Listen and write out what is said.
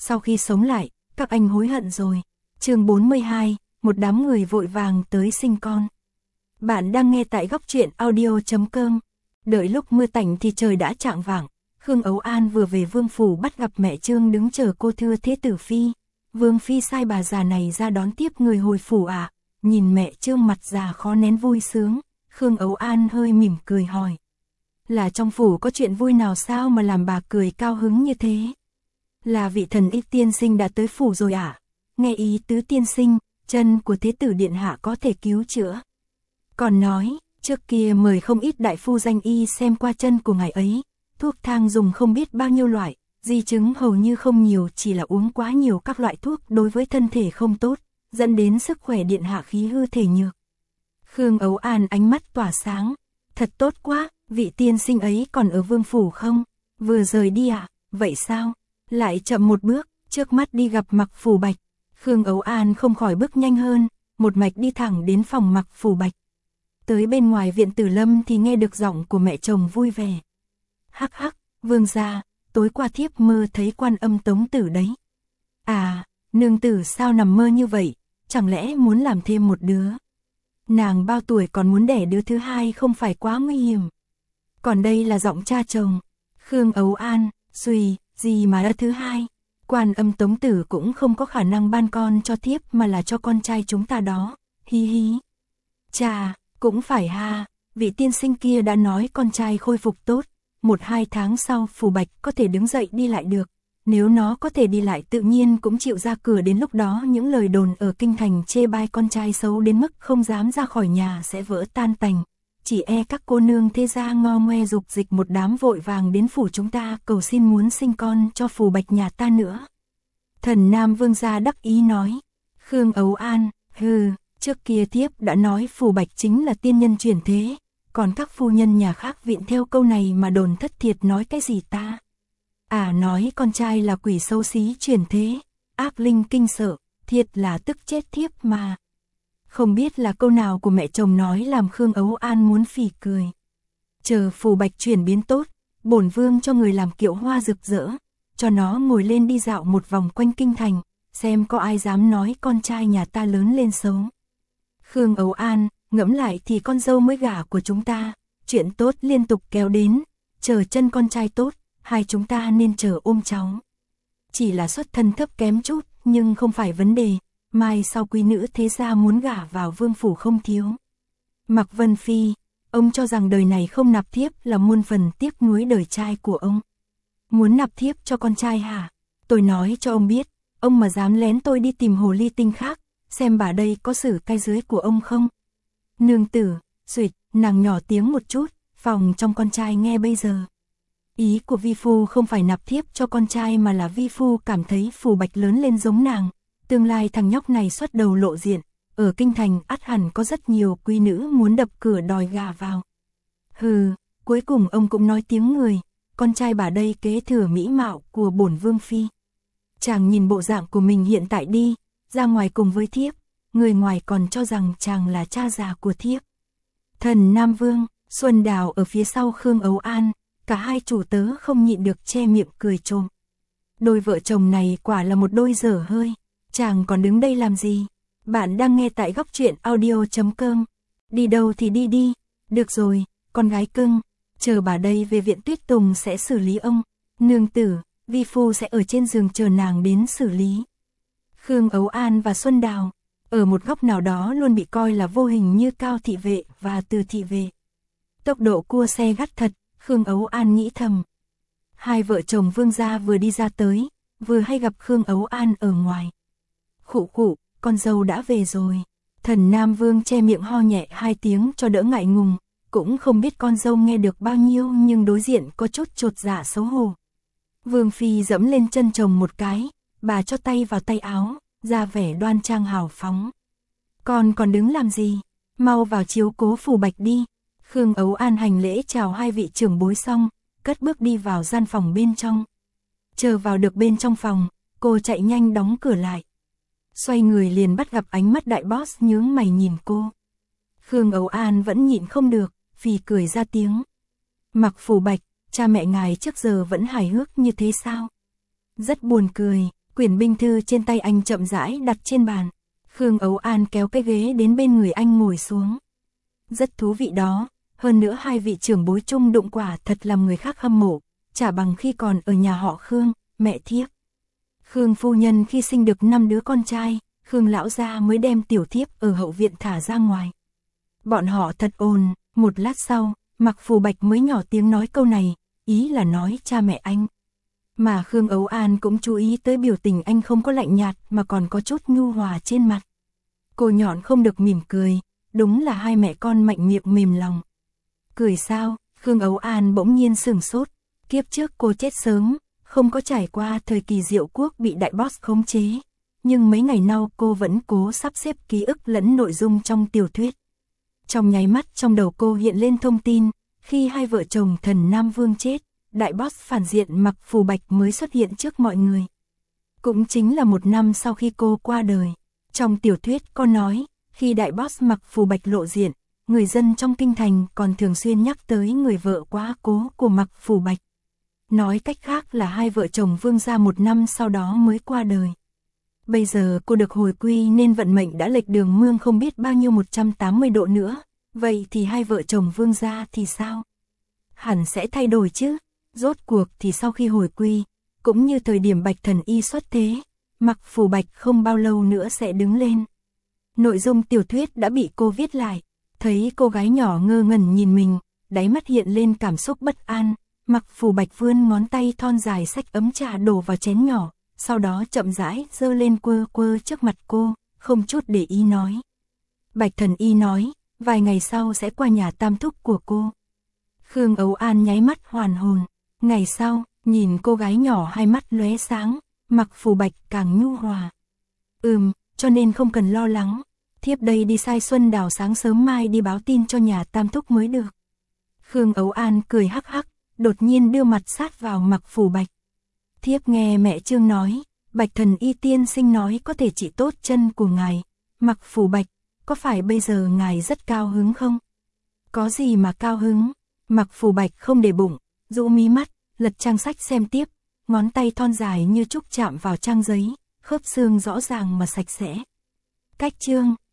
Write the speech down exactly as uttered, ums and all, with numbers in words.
sau khi sống lại, các anh hối hận rồi. Chương bốn mươi hai, một đám người vội vàng tới sinh con. Bạn đang nghe tại góc truyện audio chấm com. Đợi lúc mưa tạnh thì trời đã chạng vạng, Khương Ấu An vừa về vương phủ bắt gặp mẹ Trương đứng chờ cô thưa thế tử phi. Vương phi sai bà già này ra đón tiếp người hồi phủ à? Nhìn mẹ Trương mặt già khó nén vui sướng, Khương Ấu An hơi mỉm cười hỏi. Là trong phủ có chuyện vui nào sao mà làm bà cười cao hứng như thế? Là vị thần y tiên sinh đã tới phủ rồi à? Nghe ý tứ tiên sinh, chân của thế tử điện hạ có thể cứu chữa. Còn nói, trước kia mời không ít đại phu danh y xem qua chân của ngài ấy, thuốc thang dùng không biết bao nhiêu loại, di chứng hầu như không nhiều, chỉ là uống quá nhiều các loại thuốc đối với thân thể không tốt, dẫn đến sức khỏe điện hạ khí hư thể nhược. Khương Ấu An ánh mắt tỏa sáng, thật tốt quá, vị tiên sinh ấy còn ở vương phủ không? Vừa rời đi à? Vậy sao? Lại chậm một bước, trước mắt đi gặp Mặc Phủ Bạch. Khương Ấu An không khỏi bước nhanh hơn, một mạch đi thẳng đến phòng Mặc Phủ Bạch. Tới bên ngoài viện Tử Lâm thì nghe được giọng của mẹ chồng vui vẻ. Hắc hắc, vương gia, tối qua thiếp mơ thấy Quan Âm Tống Tử đấy. À, nương tử sao nằm mơ như vậy, chẳng lẽ muốn làm thêm một đứa? Nàng bao tuổi còn muốn đẻ đứa thứ hai không phải quá nguy hiểm? Còn đây là giọng cha chồng. Khương Ấu An, suy, gì mà đã thứ hai? Quan Âm Tống Tử cũng không có khả năng ban con cho thiếp mà là cho con trai chúng ta đó. Hi hi. Chà, cũng phải ha, vị tiên sinh kia đã nói con trai khôi phục tốt, một hai tháng sau Phủ Bạch có thể đứng dậy đi lại được. Nếu nó có thể đi lại tự nhiên cũng chịu ra cửa, đến lúc đó những lời đồn ở kinh thành chê bai con trai xấu đến mức không dám ra khỏi nhà sẽ vỡ tan tành. Chỉ e các cô nương thế gia ngo ngoe dục dịch một đám vội vàng đến phủ chúng ta cầu xin muốn sinh con cho Phủ Bạch nhà ta nữa. Thần Nam vương gia đắc ý nói. Khương Ấu An, hừ, trước kia thiếp đã nói Phủ Bạch chính là tiên nhân chuyển thế, còn các phu nhân nhà khác viện theo câu này mà đồn thất thiệt nói cái gì ta? À, nói con trai là quỷ xấu xí chuyển thế, ác linh kinh sợ, thiệt là tức chết thiếp mà. Không biết là câu nào của mẹ chồng nói làm Khương Ấu An muốn phì cười. Chờ Phủ Bạch chuyển biến tốt, bổn vương cho người làm kiệu hoa rực rỡ, cho nó ngồi lên đi dạo một vòng quanh kinh thành, xem có ai dám nói con trai nhà ta lớn lên xấu. Khương Ấu An, ngẫm lại thì con dâu mới gả của chúng ta, chuyện tốt liên tục kéo đến, chờ chân con trai tốt, hai chúng ta nên chờ ôm cháu. Chỉ là xuất thân thấp kém chút, nhưng không phải vấn đề, mai sau quý nữ thế gia muốn gả vào vương phủ không thiếu. Mặc Vân Phi, ông cho rằng đời này không nạp thiếp là muôn phần tiếc nuối đời trai của ông. Muốn nạp thiếp cho con trai hả? Tôi nói cho ông biết, ông mà dám lén tôi đi tìm hồ ly tinh khác, xem bà đây có xử cai dưới của ông không? Nương tử, duyệt, nàng nhỏ tiếng một chút, phòng trong con trai nghe bây giờ. Ý của vi phu không phải nạp thiếp cho con trai mà là vi phu cảm thấy Phủ Bạch lớn lên giống nàng, tương lai thằng nhóc này xuất đầu lộ diện, ở kinh thành ắt hẳn có rất nhiều quý nữ muốn đập cửa đòi gà vào. Hừ, cuối cùng ông cũng nói tiếng người, con trai bà đây kế thừa mỹ mạo của bổn vương phi. Chàng nhìn bộ dạng của mình hiện tại đi, ra ngoài cùng với thiếp, người ngoài còn cho rằng chàng là cha già của thiếp. Thần Nam Vương, Xuân Đào ở phía sau Khương Ấu An, cả hai chủ tớ không nhịn được che miệng cười trộm. Đôi vợ chồng này quả là một đôi dở hơi, chàng còn đứng đây làm gì? Bạn đang nghe tại góc truyện audio chấm com. Đi đâu thì đi đi, được rồi, con gái cưng, chờ bà đây về viện Tuyết Tùng sẽ xử lý ông. Nương tử, vi phu sẽ ở trên giường chờ nàng đến xử lý. Khương Ấu An và Xuân Đào, ở một góc nào đó luôn bị coi là vô hình như Cao thị vệ và Từ thị vệ. Tốc độ cua xe gắt thật, Khương Ấu An nghĩ thầm. Hai vợ chồng vương gia vừa đi ra tới, vừa hay gặp Khương Ấu An ở ngoài. Khụ khụ, con dâu đã về rồi. Thần Nam Vương che miệng ho nhẹ hai tiếng cho đỡ ngại ngùng, cũng không biết con dâu nghe được bao nhiêu nhưng đối diện có chút chột dạ xấu hổ. Vương phi dẫm lên chân chồng một cái, bà cho tay vào tay áo, ra vẻ đoan trang hào phóng. Con còn đứng làm gì? Mau vào chiếu cố Phủ Bạch đi. Khương Ấu An hành lễ chào hai vị trưởng bối xong, cất bước đi vào gian phòng bên trong. Chờ vào được bên trong phòng, cô chạy nhanh đóng cửa lại. Xoay người liền bắt gặp ánh mắt đại boss nhướng mày nhìn cô. Khương Ấu An vẫn nhịn không được, phì cười ra tiếng. Mặc Phủ Bạch, cha mẹ ngài trước giờ vẫn hài hước như thế sao? Rất buồn cười, Quyển binh thư trên tay anh chậm rãi đặt trên bàn. Khương Ấu An kéo cái ghế đến bên người anh ngồi xuống. Rất thú vị đó, hơn nữa hai vị trưởng bối chung đụng quả thật làm người khác hâm mộ, chả bằng khi còn ở nhà họ Khương, mẹ thiếp. Khương phu nhân khi sinh được năm đứa con trai, Khương lão gia mới đem tiểu thiếp ở hậu viện thả ra ngoài. Bọn họ thật ồn, một lát sau, Mạc Phù Bạch mới nhỏ tiếng nói câu này, ý là nói cha mẹ anh. Mà Khương Ấu An cũng chú ý tới biểu tình anh không có lạnh nhạt mà còn có chút nhu hòa trên mặt. Cô nhọn không được mỉm cười, đúng là hai mẹ con mạnh miệng mềm lòng. Cười sao? Khương Ấu An bỗng nhiên sửng sốt, kiếp trước cô chết sớm, không có trải qua thời kỳ Diệu Quốc bị đại boss khống chế. Nhưng mấy ngày nay cô vẫn cố sắp xếp ký ức lẫn nội dung trong tiểu thuyết. Trong nháy mắt trong đầu cô hiện lên thông tin, khi hai vợ chồng thần Nam Vương chết, đại boss phản diện Mạc Phù Bạch mới xuất hiện trước mọi người. Cũng chính là một năm sau khi cô qua đời. Trong tiểu thuyết có nói, khi đại boss Mạc Phù Bạch lộ diện, người dân trong kinh thành còn thường xuyên nhắc tới người vợ quá cố của Mạc Phù Bạch. Nói cách khác là hai vợ chồng Vương gia một năm sau đó mới qua đời. Bây giờ cô được hồi quy nên vận mệnh đã lệch đường mương không biết bao nhiêu một trăm tám mươi độ nữa. Vậy thì hai vợ chồng Vương gia thì sao? Hẳn sẽ thay đổi chứ. Rốt cuộc thì sau khi hồi quy, cũng như thời điểm Bạch Thần Y xuất thế, Mạc Phù Bạch không bao lâu nữa sẽ đứng lên. Nội dung tiểu thuyết đã bị cô viết lại. Thấy cô gái nhỏ ngơ ngẩn nhìn mình, đáy mắt hiện lên cảm xúc bất an. Mạc Phù Bạch vươn ngón tay thon dài xách ấm trà đổ vào chén nhỏ, sau đó chậm rãi giơ lên quơ quơ trước mặt cô, không chút để ý nói. Bạch Thần Y nói, vài ngày sau sẽ qua nhà tam thúc của cô. Khương Ấu An nháy mắt hoàn hồn. Ngày sau, nhìn cô gái nhỏ hai mắt lóe sáng, Mạc Phù Bạch càng nhu hòa. Ừm, cho nên không cần lo lắng. Thiếp đây đi sai Xuân Đào sáng sớm mai đi báo tin cho nhà tam thúc mới được. Khương Ấu An cười hắc hắc, đột nhiên đưa mặt sát vào Mạc Phù Bạch. Thiếp nghe mẹ Trương nói, Bạch Thần Y tiên sinh nói có thể trị tốt chân của ngài. Mạc Phù Bạch, có phải bây giờ ngài rất cao hứng không? Có gì mà cao hứng? Mạc Phù Bạch không để bụng, rũ mí mắt, lật trang sách xem tiếp, ngón tay thon dài như trúc chạm vào trang giấy, khớp xương rõ ràng mà sạch sẽ. Cách chương